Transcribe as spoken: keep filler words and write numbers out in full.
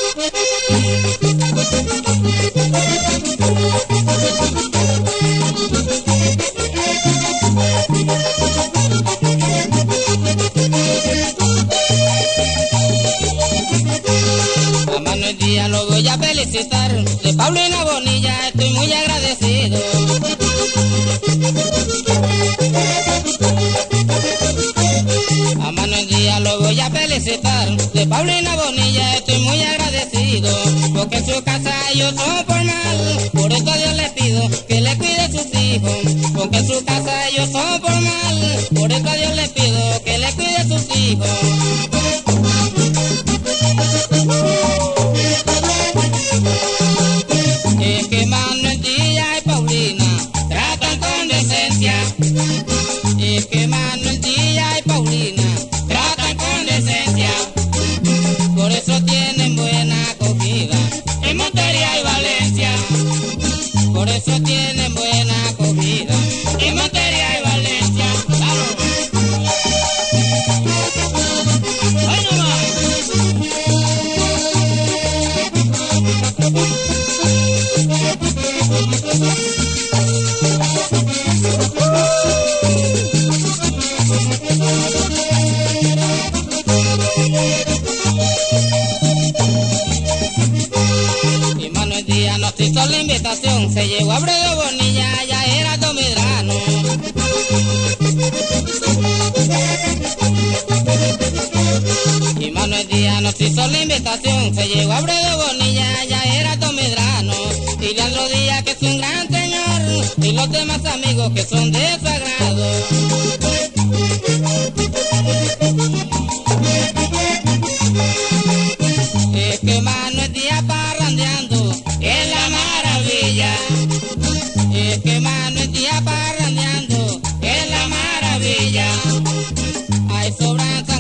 A Manuel Díaz lo voy a felicitar, de Paulina Bonilla estoy muy agradecido. A Manuel Díaz lo voy a felicitar, de Paulina Bonilla estoy muy agradecido, porque en su casa ellos son formal, por eso a Dios le pido que le cuide a sus hijos, porque en su casa ellos son formal, por eso a Dios le pido que le cuide a sus hijos. Es que Manuel Díaz y Paulina tratan con decencia. Es que Manuel Díaz y Paulina tratan con decencia. Por eso tienen buena acogida en Montería y Valencia. Por eso tienen buena acogida en Montería y Valencia. ¡Claro! ¡Ay, no más! Y Manuel Díaz nos hizo la invitación, se llegó a Bredo Bonilla, ya era Tomedrano. Y Manuel Díaz nos hizo la invitación, se llegó a Bredo Bonilla, ya era Tomedrano. Y Leandro Díaz, que es un gran señor, y los demás amigos que son de su agrado. Es que Manuel Díaz parrandeando es la maravilla. Es que Manuel Díaz parrandeando es la maravilla. Hay sobranza